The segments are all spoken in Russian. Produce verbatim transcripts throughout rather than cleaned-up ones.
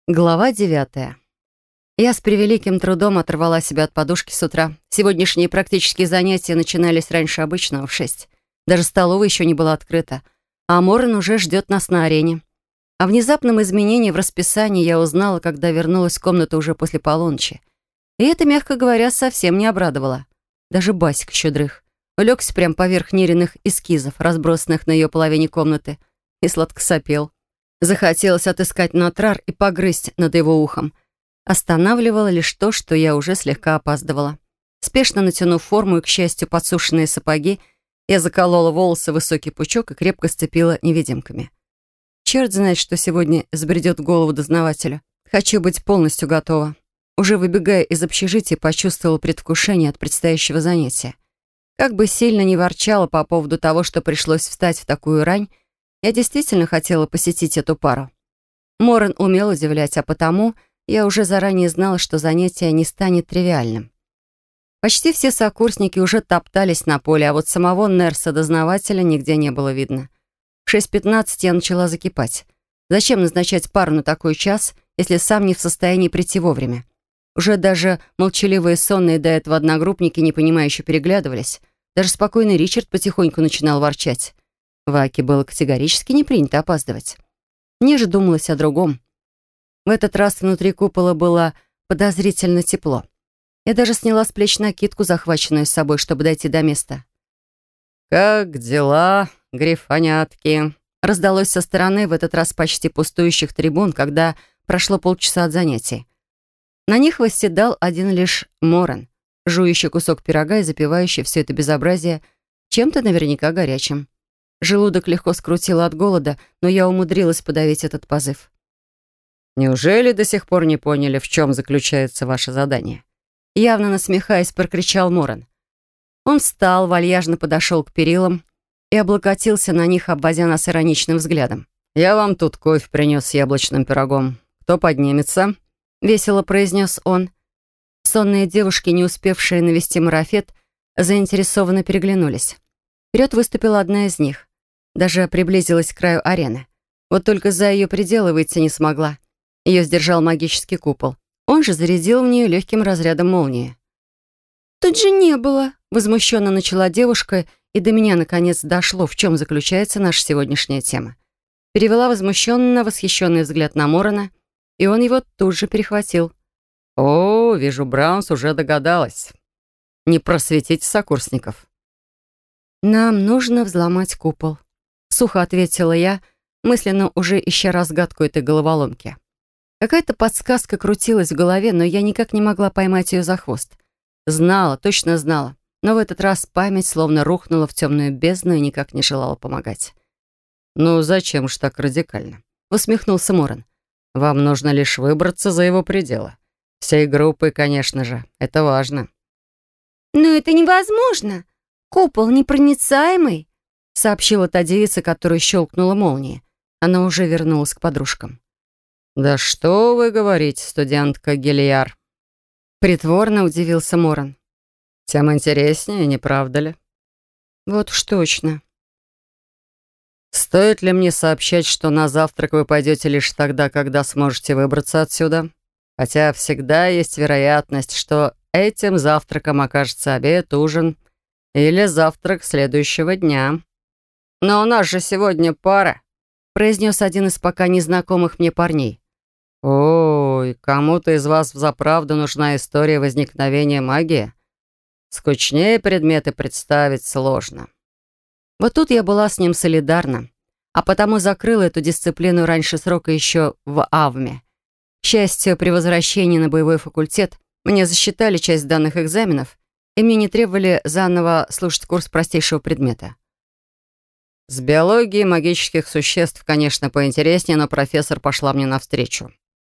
Глава девятая. Я с превеликим трудом оторвала себя от подушки с утра. Сегодняшние практические занятия начинались раньше обычного, в шесть. Даже столовая еще не была открыта. А Моран уже ждет нас на арене. О внезапном изменении в расписании я узнала, когда вернулась в комнату уже после полуночи. И это, мягко говоря, совсем не обрадовало. Даже Басик еще дрых. Улегся прямо поверх Нириных эскизов, разбросанных на ее половине комнаты, и сладко сопел. Захотелось отыскать натрар и погрызть над его ухом. Останавливало лишь то, что я уже слегка опаздывала. Спешно натянув форму и, к счастью, подсушенные сапоги, я заколола волосы в высокий пучок и крепко сцепила невидимками. Черт знает, что сегодня забредет в голову дознавателю. Хочу быть полностью готова. Уже выбегая из общежития, почувствовала предвкушение от предстоящего занятия. Как бы сильно ни ворчала по поводу того, что пришлось встать в такую рань, я действительно хотела посетить эту пару. Моран умел удивлять, а потому я уже заранее знала, что занятие не станет тривиальным. Почти все сокурсники уже топтались на поле, а вот самого Нерса-дознавателя нигде не было видно. В шесть пятнадцать я начала закипать. Зачем назначать пару на такой час, если сам не в состоянии прийти вовремя? Уже даже молчаливые сонные до этого одногруппники непонимающе переглядывались. Даже спокойный Ричард потихоньку начинал ворчать. Ваке было категорически не принято опаздывать. Мне же думалось о другом. В этот раз внутри купола было подозрительно тепло. Я даже сняла с плеч накидку, захваченную с собой, чтобы дойти до места. «Как дела, грифонятки?» Раздалось со стороны в этот раз почти пустующих трибун, когда прошло полчаса от занятий. На них восседал один лишь Моран, жующий кусок пирога и запивающий все это безобразие чем-то наверняка горячим. Желудок легко скрутило от голода, но я умудрилась подавить этот позыв. «Неужели до сих пор не поняли, в чем заключается ваше задание?» Явно насмехаясь, прокричал Моран. Он встал, вальяжно подошел к перилам и облокотился на них, обводя нас ироничным взглядом. «Я вам тут кофе принес с яблочным пирогом. Кто поднимется?» — весело произнес он. Сонные девушки, не успевшие навести марафет, заинтересованно переглянулись. Вперед выступила одна из них. Даже приблизилась к краю арены. Вот только за ее пределы выйти не смогла. Ее сдержал магический купол. Он же зарядил в нее легким разрядом молнии. «Тут же не было!» — возмущенно начала девушка, и до меня наконец дошло, в чем заключается наша сегодняшняя тема. Перевела возмущенно восхищенный взгляд на Морана, и он его тут же перехватил. «О, вижу, Браунс уже догадалась. Не просветите сокурсников». «Нам нужно взломать купол», — сухо ответила я, мысленно уже ища разгадку этой головоломки. Какая-то подсказка крутилась в голове, но я никак не могла поймать ее за хвост. Знала, точно знала, но в этот раз память словно рухнула в темную бездну и никак не желала помогать. «Ну зачем ж так радикально?» — усмехнулся Моран. «Вам нужно лишь выбраться за его пределы. Всей группой, конечно же, это важно». «Но это невозможно! Купол непроницаемый!» — сообщила та девица, которую щелкнула молнией. Она уже вернулась к подружкам. «Да что вы говорите, студентка Гильяр?» Притворно удивился Моран. «Тем интереснее, не правда ли?» «Вот уж точно». «Стоит ли мне сообщать, что на завтрак вы пойдете лишь тогда, когда сможете выбраться отсюда? Хотя всегда есть вероятность, что этим завтраком окажется обед, ужин или завтрак следующего дня. Но у нас же сегодня пара», — произнес один из пока незнакомых мне парней. «Ой, кому-то из вас взаправду нужна история возникновения магии? Скучнее предметы представить сложно». Вот тут я была с ним солидарна, а потому закрыла эту дисциплину раньше срока еще в Авме. К счастью, при возвращении на боевой факультет мне засчитали часть данных экзаменов, и мне не требовали заново слушать курс простейшего предмета. С биологией магических существ, конечно, поинтереснее, но профессор пошла мне навстречу.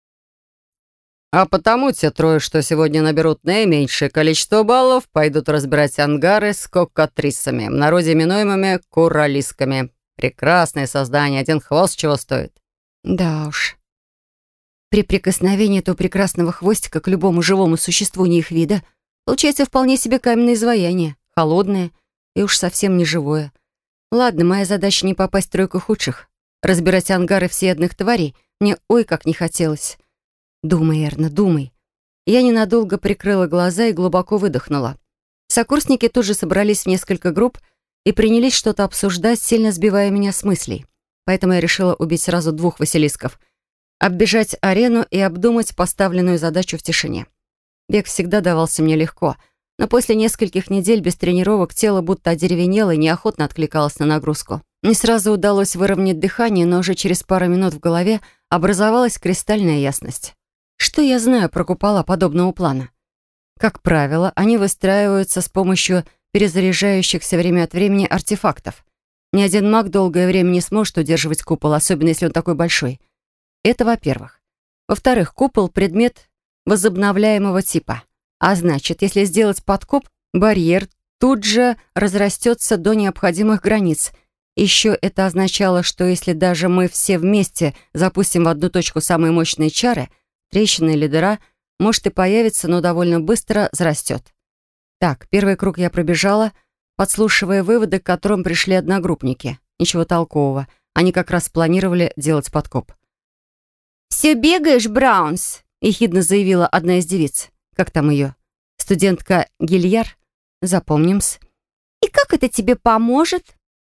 А потому те трое, что сегодня наберут наименьшее количество баллов, пойдут разбирать ангары с кокатрисами, в народе именуемыми куралисками. Прекрасное создание, один хвост чего стоит. Да уж. При прикосновении этого прекрасного хвостика к любому живому существу не их вида получается вполне себе каменное изваяние, холодное и уж совсем не живое. Ладно, моя задача не попасть в тройку худших. Разбирать ангары всеядных тварей мне ой как не хотелось. Думай, Эрна, думай. Я ненадолго прикрыла глаза и глубоко выдохнула. Сокурсники тут же собрались в несколько групп и принялись что-то обсуждать, сильно сбивая меня с мыслей. Поэтому я решила убить сразу двух Василисков, оббежать арену и обдумать поставленную задачу в тишине. Бег всегда давался мне легко, но после нескольких недель без тренировок тело будто одеревенело и неохотно откликалось на нагрузку. Не сразу удалось выровнять дыхание, но уже через пару минут в голове образовалась кристальная ясность. Что я знаю про купола подобного плана? Как правило, они выстраиваются с помощью перезаряжающихся время от времени артефактов. Ни один маг долгое время не сможет удерживать купол, особенно если он такой большой. Это во-первых. Во-вторых, купол — предмет возобновляемого типа. А значит, если сделать подкоп, барьер тут же разрастется до необходимых границ. Еще это означало, что если даже мы все вместе запустим в одну точку самые мощные чары, трещина или дыра может и появится, но довольно быстро зарастет. Так, первый круг я пробежала, подслушивая выводы, к которым пришли одногруппники. Ничего толкового. Они как раз планировали делать подкоп. «Все бегаешь, Браунс?» — ехидно заявила одна из девиц. Как там ее? Студентка Гильяр? Запомним-с. «И как это тебе поможет?»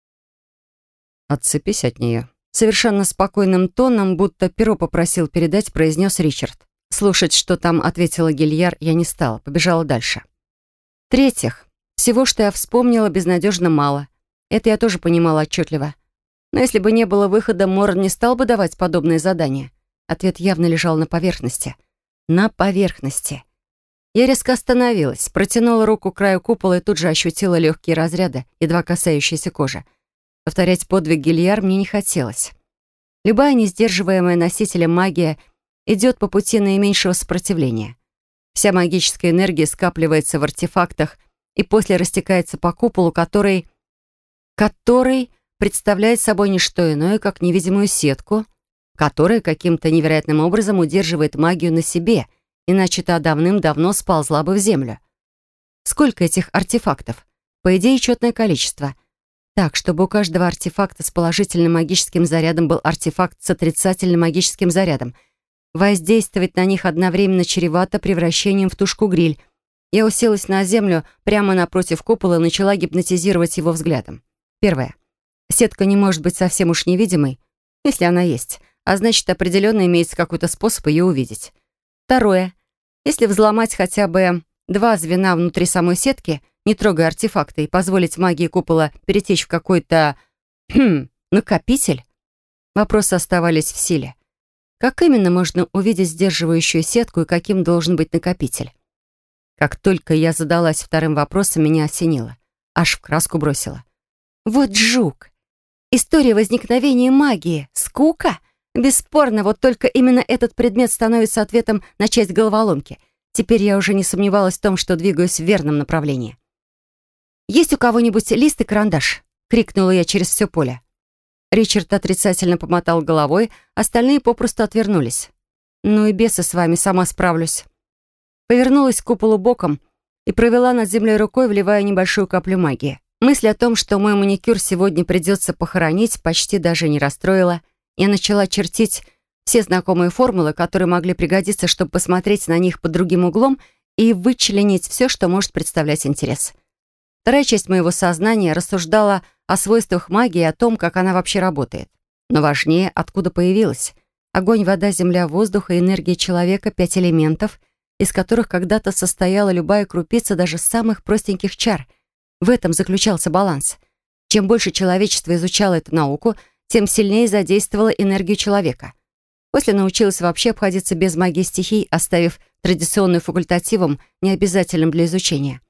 «Отцепись от нее». Совершенно спокойным тоном, будто перо попросил передать, произнес Ричард. Слушать, что там ответила Гильяр, я не стала, побежала дальше. В-третьих, всего, что я вспомнила, безнадежно мало. Это я тоже понимала отчетливо. Но если бы не было выхода, Моран не стал бы давать подобные задания. Ответ явно лежал на поверхности. На поверхности. Я резко остановилась, протянула руку к краю купола и тут же ощутила легкие разряды, едва касающиеся кожи. Повторять подвиг Гильяр мне не хотелось. Любая несдерживаемая носителем магия идет по пути наименьшего сопротивления. Вся магическая энергия скапливается в артефактах и после растекается по куполу, который... который представляет собой не что иное, как невидимую сетку, которая каким-то невероятным образом удерживает магию на себе, иначе та давным-давно сползла бы в землю. Сколько этих артефактов? По идее, четное количество. Так, чтобы у каждого артефакта с положительным магическим зарядом был артефакт с отрицательным магическим зарядом. Воздействовать на них одновременно чревато превращением в тушку-гриль. Я уселась на землю прямо напротив купола и начала гипнотизировать его взглядом. Первое. Сетка не может быть совсем уж невидимой, если она есть, а значит, определенно имеется какой-то способ ее увидеть. Второе. Если взломать хотя бы два звена внутри самой сетки, не трогая артефакты, и позволить магии купола перетечь в какой-то... хм, накопитель, вопросы оставались в силе. Как именно можно увидеть сдерживающую сетку и каким должен быть накопитель? Как только я задалась вторым вопросом, меня осенило. Аж в краску бросило. Вот жук! История возникновения магии. Скука? Бесспорно, вот только именно этот предмет становится ответом на часть головоломки. Теперь я уже не сомневалась в том, что двигаюсь в верном направлении. «Есть у кого-нибудь лист и карандаш?» — крикнула я через все поле. Ричард отрицательно помотал головой, остальные попросту отвернулись. «Ну и бесы с вами, сама справлюсь». Повернулась к куполу боком и провела над землей рукой, вливая небольшую каплю магии. Мысль о том, что мой маникюр сегодня придется похоронить, почти даже не расстроила. Я начала чертить все знакомые формулы, которые могли пригодиться, чтобы посмотреть на них под другим углом и вычленить все, что может представлять интерес. Вторая часть моего сознания рассуждала о свойствах магии и о том, как она вообще работает. Но важнее, откуда появилась. Огонь, вода, земля, воздух и энергия человека — пять элементов, из которых когда-то состояла любая крупица даже самых простеньких чар. В этом заключался баланс. Чем больше человечество изучало эту науку, тем сильнее задействовало энергию человека. После научилась вообще обходиться без магии стихий, оставив традиционную факультативом, необязательным для изучения.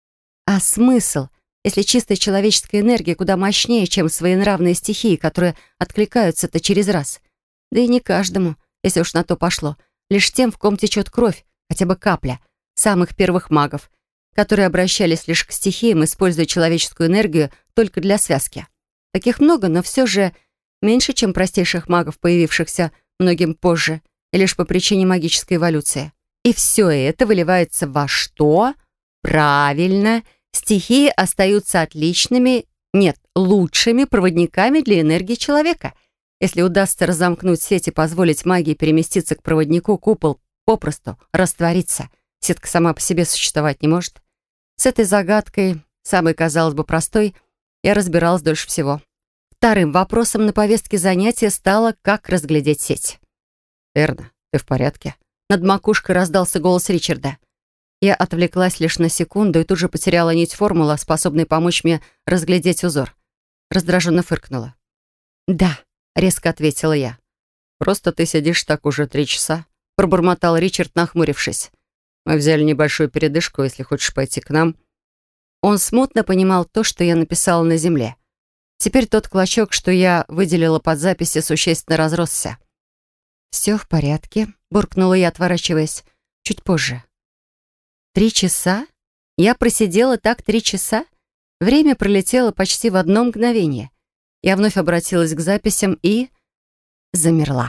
А смысл, если чистая человеческая энергия куда мощнее, чем своенравные стихии, которые откликаются-то через раз? Да и не каждому, если уж на то пошло. Лишь тем, в ком течет кровь, хотя бы капля, самых первых магов, которые обращались лишь к стихиям, используя человеческую энергию только для связки. Таких много, но все же меньше, чем простейших магов, появившихся многим позже, и лишь по причине магической эволюции. И все это выливается во что? Правильно, стихии остаются отличными, нет, лучшими проводниками для энергии человека. Если удастся разомкнуть сеть и позволить магии переместиться к проводнику, купол попросту раствориться. Сетка сама по себе существовать не может. С этой загадкой, самой, казалось бы, простой, я разбиралась дольше всего. Вторым вопросом на повестке занятия стало, как разглядеть сеть. «Эрна, ты в порядке?» Над макушкой раздался голос Ричарда. Я отвлеклась лишь на секунду и тут же потеряла нить формулы, способной помочь мне разглядеть узор. Раздраженно фыркнула. «Да», — резко ответила я. «Просто ты сидишь так уже три часа», — пробормотал Ричард, нахмурившись. «Мы взяли небольшую передышку, если хочешь пойти к нам». Он смутно понимал то, что я написала на земле. Теперь тот клочок, что я выделила под записи, существенно разросся. «Все в порядке», — буркнула я, отворачиваясь. «Чуть позже». «Три часа? Я просидела так три часа?» Время пролетело почти в одно мгновение. Я вновь обратилась к записям и... замерла.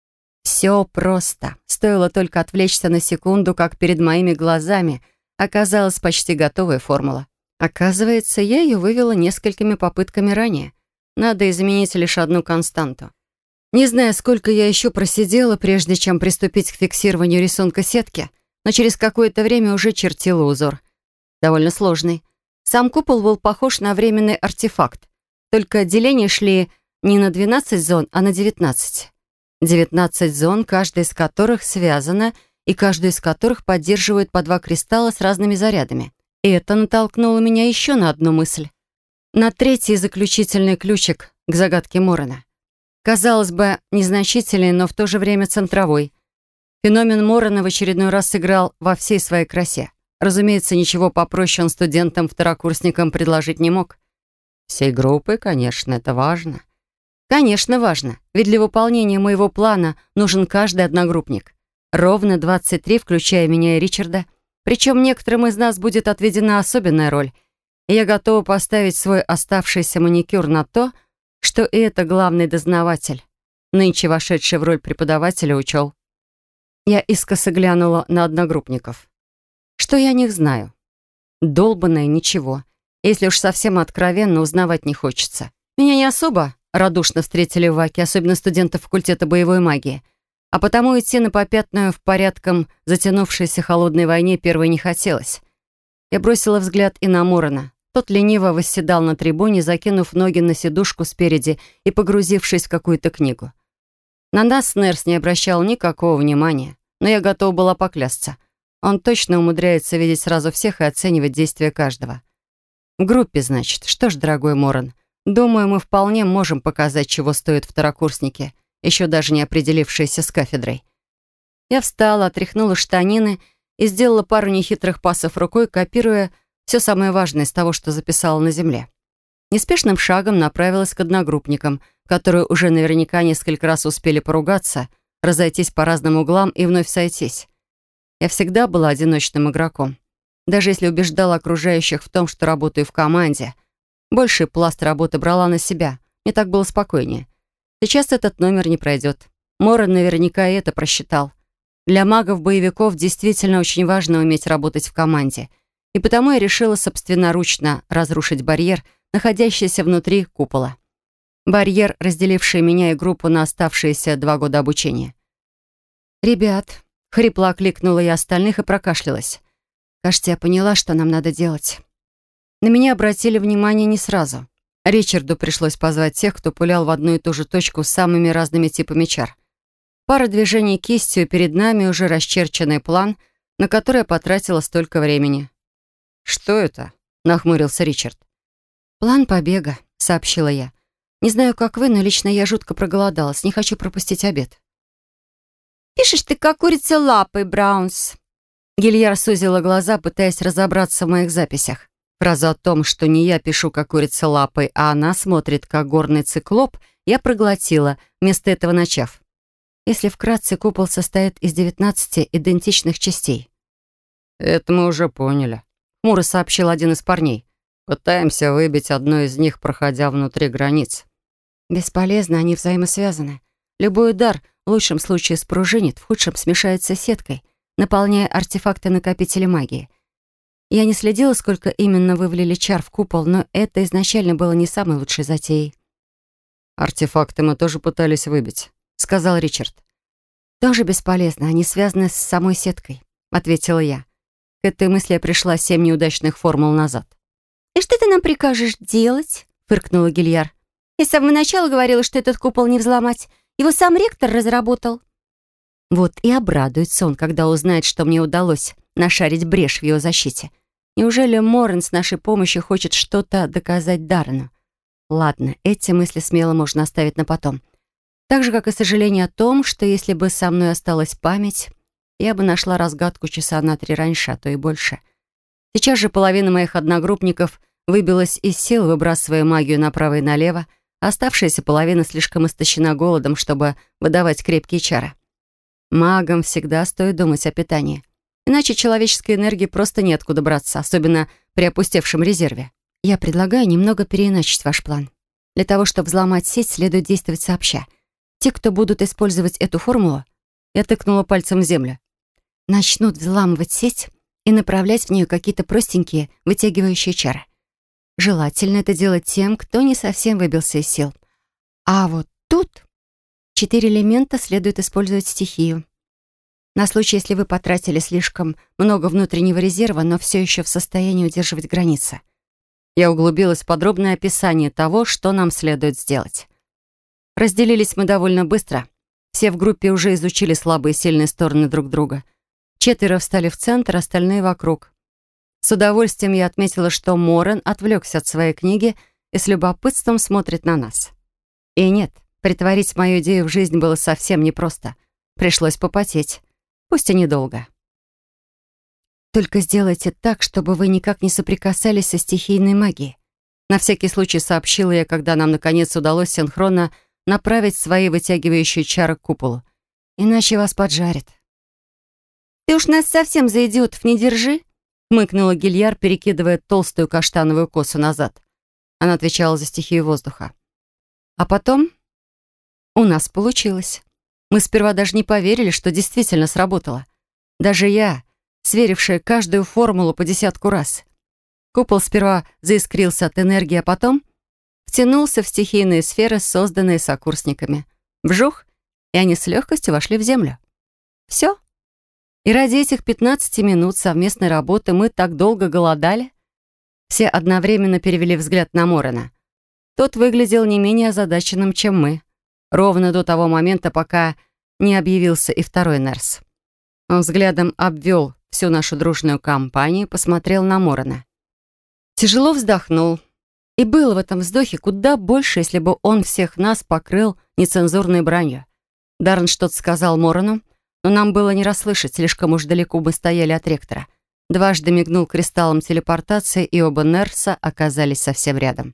Все просто. Стоило только отвлечься на секунду, как перед моими глазами оказалась почти готовая формула. Оказывается, я ее вывела несколькими попытками ранее. Надо изменить лишь одну константу. Не знаю, сколько я еще просидела, прежде чем приступить к фиксированию рисунка сетки, но через какое-то время уже чертила узор. Довольно сложный. Сам купол был похож на временный артефакт, только деления шли не на двенадцать зон, а на девятнадцать. девятнадцать зон, каждая из которых связана и каждую из которых поддерживает по два кристалла с разными зарядами. И это натолкнуло меня еще на одну мысль. На третий заключительный ключик к загадке Морана. Казалось бы, незначительный, но в то же время центровой. Феномен Морана в очередной раз сыграл во всей своей красе. Разумеется, ничего попроще он студентам-второкурсникам предложить не мог. Всей группы, конечно, это важно. Конечно, важно, ведь для выполнения моего плана нужен каждый одногруппник. Ровно двадцать три, включая меня и Ричарда. Причем некоторым из нас будет отведена особенная роль. И я готова поставить свой оставшийся маникюр на то, что и это главный дознаватель, нынче вошедший в роль преподавателя, учел. Я искоса глянула на одногруппников. Что я о них знаю? Долбанное ничего. Если уж совсем откровенно, узнавать не хочется. Меня не особо радушно встретили в ВАКе, особенно студенты факультета боевой магии. А потому идти на попятную в порядком затянувшейся холодной войне первой не хотелось. Я бросила взгляд и на Морана. Тот лениво восседал на трибуне, закинув ноги на сидушку спереди и погрузившись в какую-то книгу. На нас Нерс не обращал никакого внимания, но я готова была поклясться. Он точно умудряется видеть сразу всех и оценивать действия каждого. В группе, значит. Что ж, дорогой Моран, думаю, мы вполне можем показать, чего стоят второкурсники, еще даже не определившиеся с кафедрой. Я встала, отряхнула штанины и сделала пару нехитрых пасов рукой, копируя все самое важное из того, что записала на земле. Неспешным шагом направилась к одногруппникам, которые уже наверняка несколько раз успели поругаться, разойтись по разным углам и вновь сойтись. Я всегда была одиночным игроком. Даже если убеждала окружающих в том, что работаю в команде, больший пласт работы брала на себя. Мне так было спокойнее. Сейчас этот номер не пройдет. Моран наверняка и это просчитал. Для магов-боевиков действительно очень важно уметь работать в команде. И потому я решила собственноручно разрушить барьер, находящийся внутри купола. Барьер, разделивший меня и группу на оставшиеся два года обучения. «Ребят», — хрипло окликнула я остальных и прокашлялась. «Кажется, я поняла, что нам надо делать». На меня обратили внимание не сразу. Ричарду пришлось позвать тех, кто пулял в одну и ту же точку с самыми разными типами чар. Пара движений кистью, и перед нами уже расчерченный план, на который я потратила столько времени. «Что это?» — нахмурился Ричард. «План побега», — сообщила я. «Не знаю, как вы, но лично я жутко проголодалась. Не хочу пропустить обед». «Пишешь ты, как курица лапой, Браунс». Гильяр сузила глаза, пытаясь разобраться в моих записях. Фразу о том, что не я пишу, как курица лапой, а она смотрит, как горный циклоп, я проглотила, вместо этого начав. Если вкратце, купол состоит из девятнадцати идентичных частей. «Это мы уже поняли», — хмуро сообщил один из парней. «Пытаемся выбить одну из них, проходя внутри границ». «Бесполезно, они взаимосвязаны. Любой удар в лучшем случае спружинит, в худшем смешается с сеткой, наполняя артефакты-накопители магии. Я не следила, сколько именно вы влили чар в купол, но это изначально было не самой лучшей затеей». «Артефакты мы тоже пытались выбить», — сказал Ричард. «Тоже бесполезно, они связаны с самой сеткой», — ответила я. К этой мысли я пришла семь неудачных формул назад. «И что ты нам прикажешь делать?» — фыркнула Гильяр. «Я с самого начала говорила, что этот купол не взломать. Его сам ректор разработал». Вот и обрадуется он, когда узнает, что мне удалось нашарить брешь в его защите. Неужели Моррен с нашей помощью хочет что-то доказать Даррену? Ладно, эти мысли смело можно оставить на потом. Так же, как и сожаление о том, что если бы со мной осталась память, я бы нашла разгадку часа на три раньше, а то и больше. Сейчас же половина моих одногруппников выбилась из сил, выбрасывая магию направо и налево, а оставшаяся половина слишком истощена голодом, чтобы выдавать крепкие чары. Магам всегда стоит думать о питании. Иначе человеческой энергии просто неоткуда браться, особенно при опустевшем резерве. Я предлагаю немного переиначить ваш план. Для того, чтобы взломать сеть, следует действовать сообща. Те, кто будут использовать эту формулу, я тыкнула пальцем в землю, начнут взламывать сеть и направлять в нее какие-то простенькие вытягивающие чары. Желательно это делать тем, кто не совсем выбился из сил. А вот тут четыре элемента следует использовать стихию. На случай, если вы потратили слишком много внутреннего резерва, но все еще в состоянии удерживать границы. Я углубилась в подробное описание того, что нам следует сделать. Разделились мы довольно быстро. Все в группе уже изучили слабые и сильные стороны друг друга. Четверо встали в центр, остальные вокруг. С удовольствием я отметила, что Моррен отвлекся от своей книги и с любопытством смотрит на нас. И нет, притворить мою идею в жизнь было совсем непросто. Пришлось попотеть, пусть и недолго. «Только сделайте так, чтобы вы никак не соприкасались со стихийной магией», на всякий случай сообщила я, когда нам наконец удалось синхронно направить свои вытягивающие чары к куполу. «Иначе вас поджарит». «Ты уж нас совсем за идиотов не держи», — хмыкнула Гильяр, перекидывая толстую каштановую косу назад. Она отвечала за стихию воздуха. А потом у нас получилось. Мы сперва даже не поверили, что действительно сработало. Даже я, сверившая каждую формулу по десятку раз. Купол сперва заискрился от энергии, а потом втянулся в стихийные сферы, созданные сокурсниками. Вжух, и они с легкостью вошли в землю. Все. И ради этих пятнадцати минут совместной работы мы так долго голодали. Все одновременно перевели взгляд на Моррена. Тот выглядел не менее озадаченным, чем мы. Ровно до того момента, пока не объявился и второй Нерс. Он взглядом обвел всю нашу дружную компанию и посмотрел на Моррена. Тяжело вздохнул. И было в этом вздохе куда больше, если бы он всех нас покрыл нецензурной бранью. Даррен что-то сказал Моррену, но нам было не расслышать, слишком уж далеко мы стояли от ректора. Дважды мигнул кристаллом телепортации, и оба Нерса оказались совсем рядом.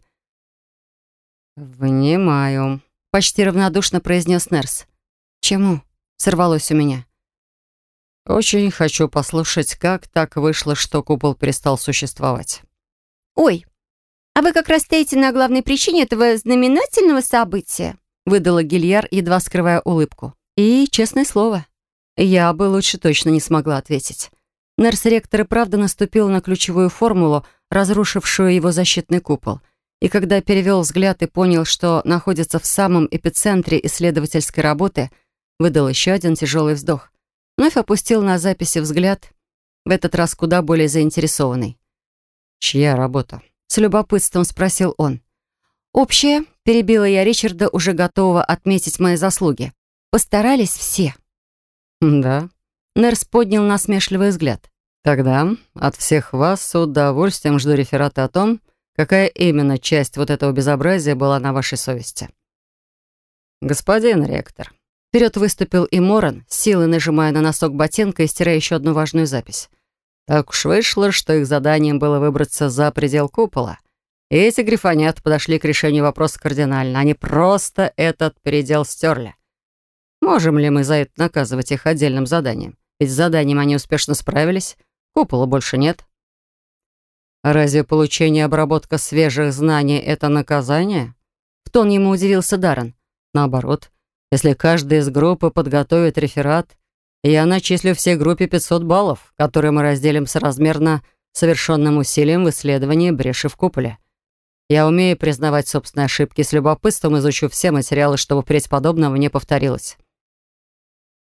«Внимаю», — почти равнодушно произнес Нерс. «Чему?» — сорвалось у меня. «Очень хочу послушать, как так вышло, что купол перестал существовать». «Ой, а вы как раз стоите на главной причине этого знаменательного события», выдала Гильяр, едва скрывая улыбку. И, честное слово, я бы лучше точно не смогла ответить. Нерс-ректор и правда наступил на ключевую формулу, разрушившую его защитный купол. И когда перевел взгляд и понял, что находится в самом эпицентре исследовательской работы, выдал еще один тяжелый вздох. Вновь опустил на записи взгляд, в этот раз куда более заинтересованный. «Чья работа?» — с любопытством спросил он. «Общая», — перебила я Ричарда, уже готового отметить мои заслуги. «Постарались все». «Да». Нерс поднял насмешливый взгляд. «Тогда от всех вас с удовольствием жду реферата о том, какая именно часть вот этого безобразия была на вашей совести». «Господин ректор». Вперед выступил и Моррен, силой нажимая на носок ботинка и стирая еще одну важную запись. Так уж вышло, что их заданием было выбраться за предел купола. И эти грифонят подошли к решению вопроса кардинально. Они просто этот предел стерли. Можем ли мы за это наказывать их отдельным заданием? Ведь с заданием они успешно справились. Купола больше нет. Разве получение и обработка свежих знаний — это наказание? В тон ему удивился Даррен. Наоборот, если каждый из группы подготовит реферат, я начислю всей группе пятьсот баллов, которые мы разделим соразмерно совершенным усилием в исследовании бреши в куполе. Я умею признавать собственные ошибки, с любопытством изучу все материалы, чтобы впредь подобного не повторилось.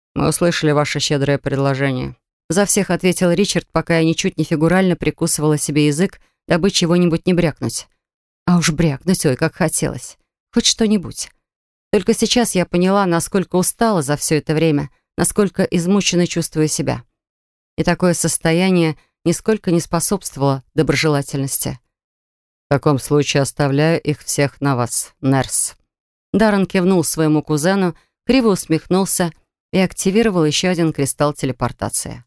Мы услышали ваше щедрое предложение. За всех ответил Ричард, пока я ничуть не фигурально прикусывала себе язык, дабы чего-нибудь не брякнуть. А уж брякнуть, ой, как хотелось. Хоть что-нибудь. Только сейчас я поняла, насколько устала за все это время, насколько измученно чувствую себя. И такое состояние нисколько не способствовало доброжелательности. В таком случае оставляю их всех на вас, Нерс. Даррен кивнул своему кузену, криво усмехнулся и активировал еще один кристалл телепортации.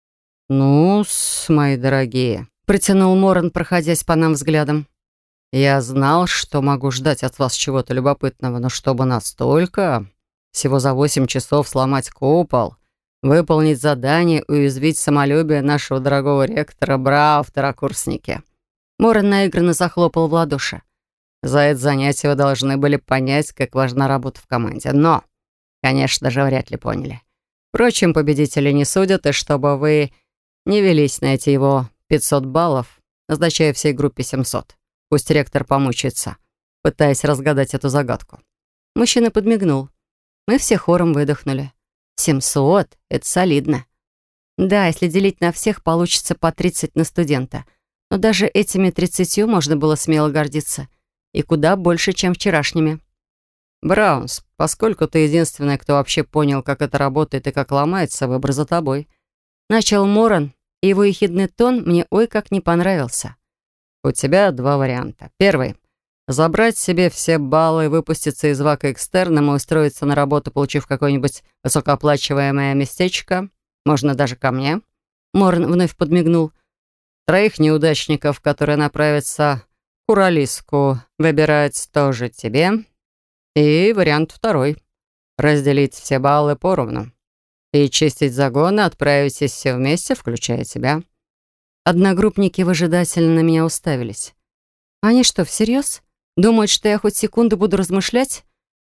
«Ну-с, мои дорогие», — протянул Моран, проходясь по нам взглядом. «Я знал, что могу ждать от вас чего-то любопытного, но чтобы настолько... Всего за восемь часов сломать купол, выполнить задание, уязвить самолюбие нашего дорогого ректора, браво, второкурсники». Моран наигранно захлопал в ладоши. «За это занятие вы должны были понять, как важна работа в команде. Но, конечно же, вряд ли поняли. Впрочем, победители не судят, и чтобы вы не велись на эти его пятьсот баллов, назначая всей группе семьсот. Пусть ректор помучается, пытаясь разгадать эту загадку». Мужчина подмигнул. Мы все хором выдохнули. семьсот — это солидно. Да, если делить на всех, получится по тридцать на студента. Но даже этими тридцатью можно было смело гордиться. И куда больше, чем вчерашними. «Браунс, поскольку ты единственная, кто вообще понял, как это работает и как ломается, выбор за тобой». Начал Моран, и его ехидный тон мне ой как не понравился. «У тебя два варианта. Первый — забрать себе все баллы, выпуститься из вака экстерном и устроиться на работу, получив какое-нибудь высокооплачиваемое местечко. Можно даже ко мне». Моран вновь подмигнул. «Троих неудачников, которые направятся к Уралиску, выбирать тоже тебе. И вариант второй — разделить все баллы поровну. И чистить загоны, отправитесь все вместе, включая тебя». Одногруппники выжидательно на меня уставились. Они что, всерьез? Думают, что я хоть секунду буду размышлять?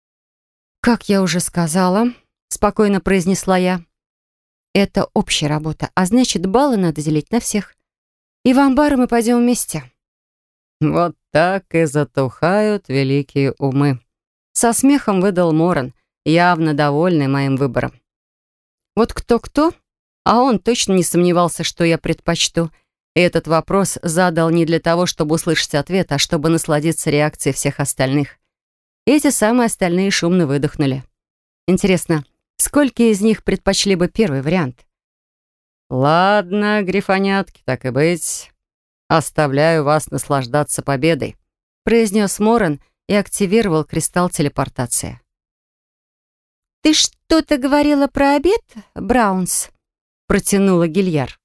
«Как я уже сказала», — спокойно произнесла я, «это общая работа, а значит, баллы надо делить на всех. И в амбары мы пойдем вместе». «Вот так и затухают великие умы», — со смехом выдал Моран, явно довольный моим выбором. Вот кто-кто, а он точно не сомневался, что я предпочту. И этот вопрос задал не для того, чтобы услышать ответ, а чтобы насладиться реакцией всех остальных. И эти самые остальные шумно выдохнули. Интересно, сколько из них предпочли бы первый вариант? «Ладно, грифонятки, так и быть. Оставляю вас наслаждаться победой», — произнес Моран и активировал кристалл телепортации. «Ты что-то говорила про обед, Браунс?» — протянула Гильяр.